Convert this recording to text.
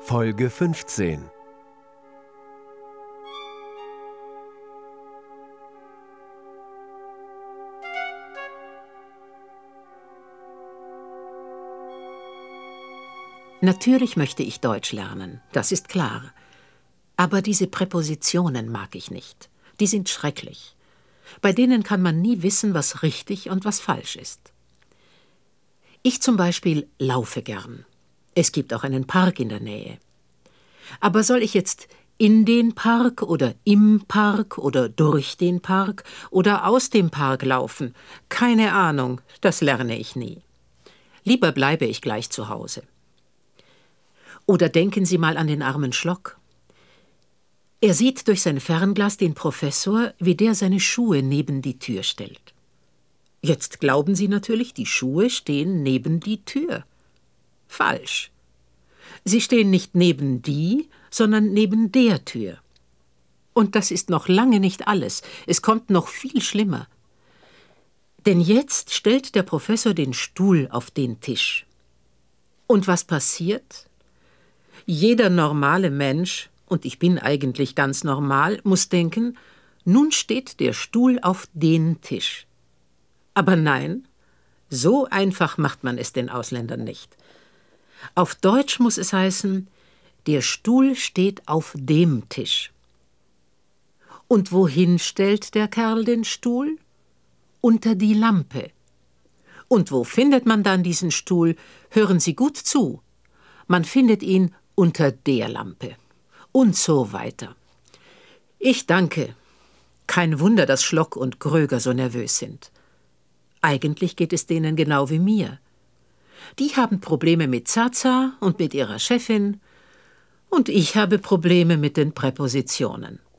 Folge 15. Natürlich möchte ich Deutsch lernen, das ist klar. Aber diese Präpositionen mag ich nicht. Die sind schrecklich. Bei denen kann man nie wissen, was richtig und was falsch ist. Ich zum Beispiel laufe gern. Es gibt auch einen Park in der Nähe. Aber soll ich jetzt in den Park oder im Park oder durch den Park oder aus dem Park laufen? Keine Ahnung, das lerne ich nie. Lieber bleibe ich gleich zu Hause. Oder denken Sie mal an den armen Schlock. Er sieht durch sein Fernglas den Professor, wie der seine Schuhe neben die Tür stellt. Jetzt glauben Sie natürlich, die Schuhe stehen neben die Tür. Falsch. Sie stehen nicht neben die, sondern neben der Tür. Und das ist noch lange nicht alles. Es kommt noch viel schlimmer. Denn jetzt stellt der Professor den Stuhl auf den Tisch. Und was passiert? Jeder normale Mensch, und ich bin eigentlich ganz normal, muss denken, nun steht der Stuhl auf den Tisch. Aber nein, so einfach macht man es den Ausländern nicht. Auf Deutsch muss es heißen, der Stuhl steht auf dem Tisch. Und wohin stellt der Kerl den Stuhl? Unter die Lampe. Und wo findet man dann diesen Stuhl? Hören Sie gut zu. Man findet ihn unter der Lampe. Und so weiter. Ich danke. Kein Wunder, dass Schlock und Gröger so nervös sind. Eigentlich geht es denen genau wie mir. Die haben Probleme mit Zaza und mit ihrer Chefin. Und ich habe Probleme mit den Präpositionen.